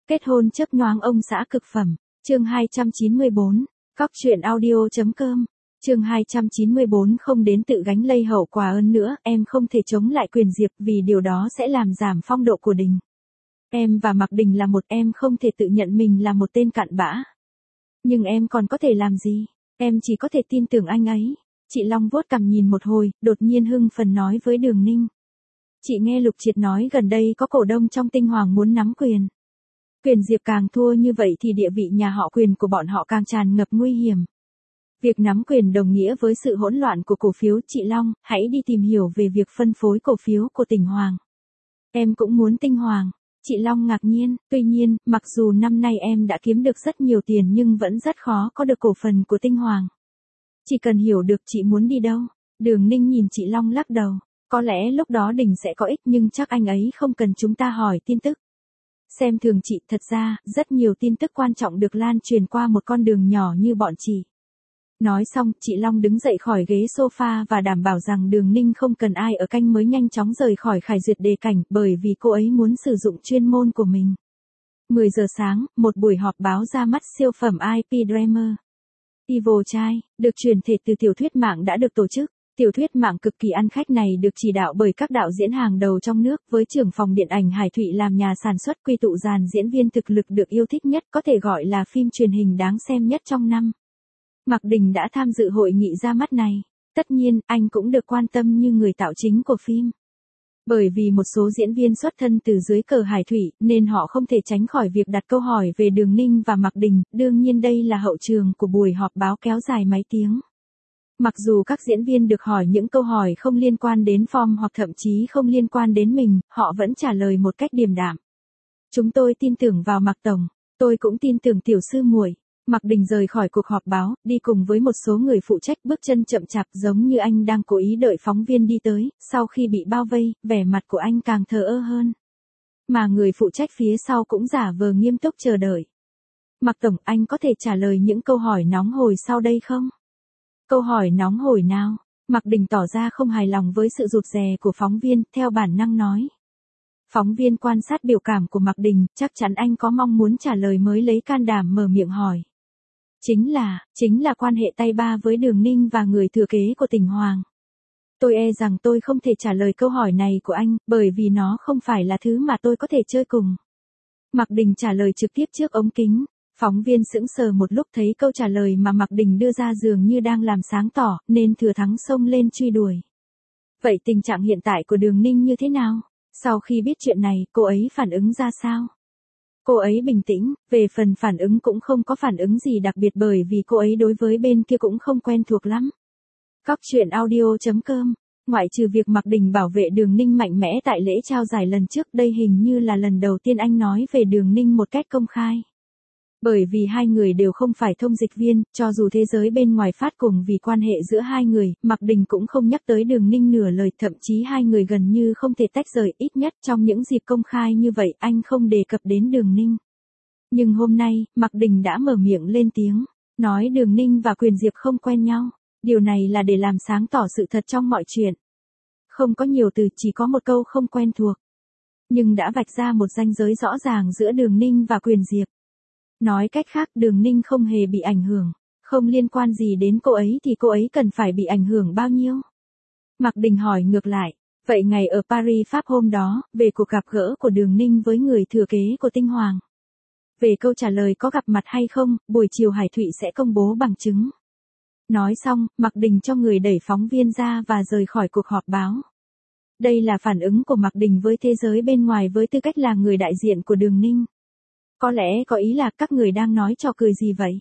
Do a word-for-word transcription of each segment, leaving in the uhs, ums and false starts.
Kết hôn chớp nhoáng ông xã cực phẩm, chương hai trăm chín mươi bốn, cóc truyện audio.com, chương hai trăm chín mươi bốn không đến tự gánh lây hậu quả ơn nữa, em không thể chống lại quyền Diệp vì điều đó sẽ làm giảm phong độ của Đình. Em và Mạc Đình là một, em không thể tự nhận mình là một tên cặn bã. Nhưng em còn có thể làm gì, em chỉ có thể tin tưởng anh ấy. Chị Long vuốt cằm nhìn một hồi, đột nhiên hưng phấn nói với Đường Ninh. Chị nghe Lục Triệt nói gần đây có cổ đông trong Tinh Hoàng muốn nắm quyền. Quyền Diệp càng thua như vậy thì địa vị nhà họ Quyền của bọn họ càng tràn ngập nguy hiểm. Việc nắm quyền đồng nghĩa với sự hỗn loạn của cổ phiếu. Chị Long, hãy đi tìm hiểu về việc phân phối cổ phiếu của Tinh Hoàng. Em cũng muốn Tinh Hoàng. Chị Long ngạc nhiên, tuy nhiên, mặc dù năm nay em đã kiếm được rất nhiều tiền nhưng vẫn rất khó có được cổ phần của Tinh Hoàng. Chỉ cần hiểu được chị muốn đi đâu. Đường Ninh nhìn chị Long lắc đầu. Có lẽ lúc đó Đình sẽ có ích nhưng chắc anh ấy không cần chúng ta hỏi tin tức. Xem thường chị, thật ra, rất nhiều tin tức quan trọng được lan truyền qua một con đường nhỏ như bọn chị. Nói xong, chị Long đứng dậy khỏi ghế sofa và đảm bảo rằng Đường Ninh không cần ai ở canh mới nhanh chóng rời khỏi Khải Duyệt Đề Cảnh bởi vì cô ấy muốn sử dụng chuyên môn của mình. mười giờ sáng, một buổi họp báo ra mắt siêu phẩm i pê Dreamer. Evil Child, được truyền thể từ tiểu thuyết mạng đã được tổ chức. Tiểu thuyết mạng cực kỳ ăn khách này được chỉ đạo bởi các đạo diễn hàng đầu trong nước với trưởng phòng điện ảnh Hải Thụy làm nhà sản xuất, quy tụ dàn diễn viên thực lực được yêu thích nhất, có thể gọi là phim truyền hình đáng xem nhất trong năm. Mạc Đình đã tham dự hội nghị ra mắt này. Tất nhiên, anh cũng được quan tâm như người tạo chính của phim. Bởi vì một số diễn viên xuất thân từ dưới cờ Hải Thụy, nên họ không thể tránh khỏi việc đặt câu hỏi về Đường Ninh và Mạc Đình, đương nhiên đây là hậu trường của buổi họp báo kéo dài mấy tiếng. Mặc dù các diễn viên được hỏi những câu hỏi không liên quan đến form hoặc thậm chí không liên quan đến mình, họ vẫn trả lời một cách điềm đạm. Chúng tôi tin tưởng vào Mạc Tổng, tôi cũng tin tưởng tiểu sư muội. Mạc Đình rời khỏi cuộc họp báo, đi cùng với một số người phụ trách, bước chân chậm chạp giống như anh đang cố ý đợi phóng viên đi tới. Sau khi bị bao vây, vẻ mặt của anh càng thờ ơ hơn. Mà người phụ trách phía sau cũng giả vờ nghiêm túc chờ đợi. Mạc Tổng, anh có thể trả lời những câu hỏi nóng hổi sau đây không? Câu hỏi nóng hổi nào? Mạc Đình tỏ ra không hài lòng với sự rụt rè của phóng viên, theo bản năng nói. Phóng viên quan sát biểu cảm của Mạc Đình, chắc chắn anh có mong muốn trả lời mới lấy can đảm mở miệng hỏi. Chính là, chính là quan hệ tay ba với Đường Ninh và người thừa kế của Tinh Hoàng. Tôi e rằng tôi không thể trả lời câu hỏi này của anh, bởi vì nó không phải là thứ mà tôi có thể chơi cùng. Mạc Đình trả lời trực tiếp trước ống kính. Phóng viên sững sờ một lúc thấy câu trả lời mà Mạc Đình đưa ra dường như đang làm sáng tỏ, nên thừa thắng xông lên truy đuổi. Vậy tình trạng hiện tại của Đường Ninh như thế nào? Sau khi biết chuyện này, cô ấy phản ứng ra sao? Cô ấy bình tĩnh, về phần phản ứng cũng không có phản ứng gì đặc biệt bởi vì cô ấy đối với bên kia cũng không quen thuộc lắm. Cóc truyện audio.com, ngoại trừ việc Mạc Đình bảo vệ Đường Ninh mạnh mẽ tại lễ trao giải lần trước, đây hình như là lần đầu tiên anh nói về Đường Ninh một cách công khai. Bởi vì hai người đều không phải thông dịch viên, cho dù thế giới bên ngoài phát cùng vì quan hệ giữa hai người, Mạc Đình cũng không nhắc tới Đường Ninh nửa lời, thậm chí hai người gần như không thể tách rời, ít nhất trong những dịp công khai như vậy anh không đề cập đến Đường Ninh. Nhưng hôm nay, Mạc Đình đã mở miệng lên tiếng, nói Đường Ninh và Quyền Diệp không quen nhau, điều này là để làm sáng tỏ sự thật trong mọi chuyện. Không có nhiều từ, chỉ có một câu không quen thuộc. Nhưng đã vạch ra một ranh giới rõ ràng giữa Đường Ninh và Quyền Diệp. Nói cách khác, Đường Ninh không hề bị ảnh hưởng, không liên quan gì đến cô ấy thì cô ấy cần phải bị ảnh hưởng bao nhiêu? Mạc Đình hỏi ngược lại, vậy ngày ở Paris Pháp hôm đó, về cuộc gặp gỡ của Đường Ninh với người thừa kế của Tinh Hoàng. Về câu trả lời có gặp mặt hay không, buổi chiều Hải Thụy sẽ công bố bằng chứng. Nói xong, Mạc Đình cho người đẩy phóng viên ra và rời khỏi cuộc họp báo. Đây là phản ứng của Mạc Đình với thế giới bên ngoài với tư cách là người đại diện của Đường Ninh. Có lẽ có ý là các người đang nói trò cười gì vậy?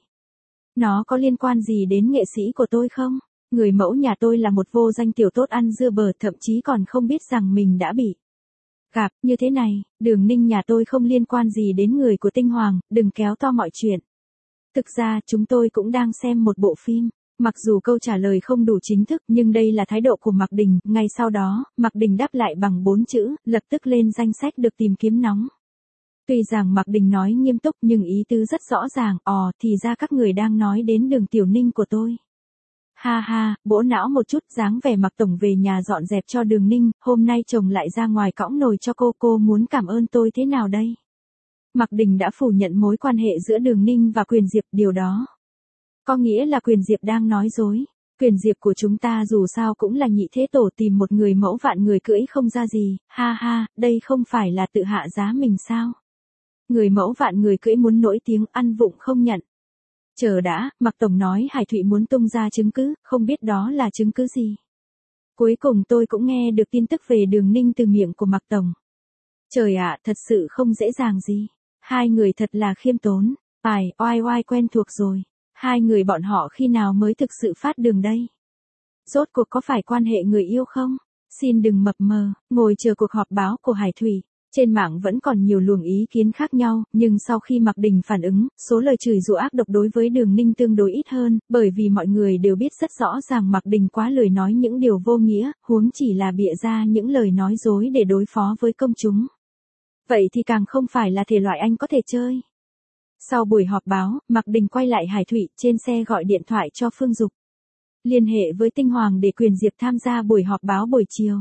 Nó có liên quan gì đến nghệ sĩ của tôi không? Người mẫu nhà tôi là một vô danh tiểu tốt ăn dưa bờ, thậm chí còn không biết rằng mình đã bị gặp như thế này. Đường Ninh nhà tôi không liên quan gì đến người của Tinh Hoàng, đừng kéo to mọi chuyện. Thực ra chúng tôi cũng đang xem một bộ phim. Mặc dù câu trả lời không đủ chính thức nhưng đây là thái độ của Mạc Đình. Ngay sau đó, Mạc Đình đáp lại bằng bốn chữ, lập tức lên danh sách được tìm kiếm nóng. Tuy rằng Mạc Đình nói nghiêm túc nhưng ý tứ rất rõ ràng, ò, thì ra các người đang nói đến Đường Tiểu Ninh của tôi. Ha ha, bỗ não một chút, dáng vẻ Mạc Tổng về nhà dọn dẹp cho Đường Ninh, hôm nay chồng lại ra ngoài cõng nồi cho cô, cô muốn cảm ơn tôi thế nào đây? Mạc Đình đã phủ nhận mối quan hệ giữa Đường Ninh và Quyền Diệp, điều đó có nghĩa là Quyền Diệp đang nói dối. Quyền Diệp của chúng ta dù sao cũng là nhị thế tổ, tìm một người mẫu vạn người cưỡi không ra gì, ha ha, đây không phải là tự hạ giá mình sao? Người mẫu vạn người cưỡi muốn nổi tiếng, ăn vụng không nhận. Chờ đã, Mạc Tổng nói Hải Thụy muốn tung ra chứng cứ, không biết đó là chứng cứ gì. Cuối cùng tôi cũng nghe được tin tức về Đường Ninh từ miệng của Mạc Tổng. Trời ạ, thật sự không dễ dàng gì. Hai người thật là khiêm tốn. Ai, oai oai quen thuộc rồi. Hai người bọn họ khi nào mới thực sự phát đường đây? Rốt cuộc có phải quan hệ người yêu không? Xin đừng mập mờ, ngồi chờ cuộc họp báo của Hải Thụy. Trên mạng vẫn còn nhiều luồng ý kiến khác nhau, nhưng sau khi Mạc Đình phản ứng, số lời chửi rủa ác độc đối với Đường Ninh tương đối ít hơn, bởi vì mọi người đều biết rất rõ ràng Mạc Đình quá lười nói những điều vô nghĩa, huống chỉ là bịa ra những lời nói dối để đối phó với công chúng. Vậy thì càng không phải là thể loại anh có thể chơi. Sau buổi họp báo, Mạc Đình quay lại Hải Thụy, trên xe gọi điện thoại cho Phương Dục. Liên hệ với Tinh Hoàng để Quyền Diệp tham gia buổi họp báo buổi chiều.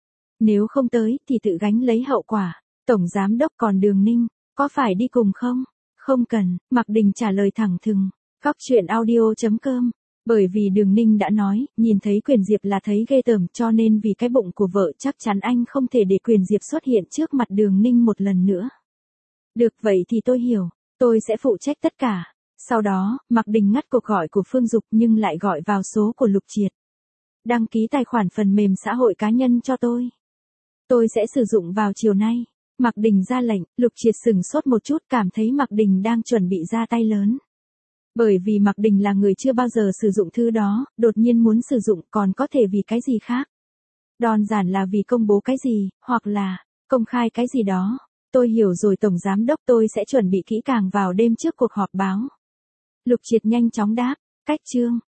Nếu không tới thì tự gánh lấy hậu quả. Tổng giám đốc còn Đường Ninh, có phải đi cùng không? Không cần, Mạc Đình trả lời thẳng thừng. Góc truyện audio chấm com. Bởi vì Đường Ninh đã nói, nhìn thấy Quyền Diệp là thấy ghê tởm, cho nên vì cái bụng của vợ chắc chắn anh không thể để Quyền Diệp xuất hiện trước mặt Đường Ninh một lần nữa. Được, vậy thì tôi hiểu, tôi sẽ phụ trách tất cả. Sau đó, Mạc Đình ngắt cuộc gọi của Phương Dục nhưng lại gọi vào số của Lục Triệt. Đăng ký tài khoản phần mềm xã hội cá nhân cho tôi. Tôi sẽ sử dụng vào chiều nay. Mạc Đình ra lệnh, Lục Triệt sừng sốt một chút, cảm thấy Mạc Đình đang chuẩn bị ra tay lớn. Bởi vì Mạc Đình là người chưa bao giờ sử dụng thứ đó, đột nhiên muốn sử dụng, còn có thể vì cái gì khác. Đơn giản là vì công bố cái gì, hoặc là công khai cái gì đó. Tôi hiểu rồi Tổng Giám đốc, tôi sẽ chuẩn bị kỹ càng vào đêm trước cuộc họp báo. Lục Triệt nhanh chóng đáp, cách chương.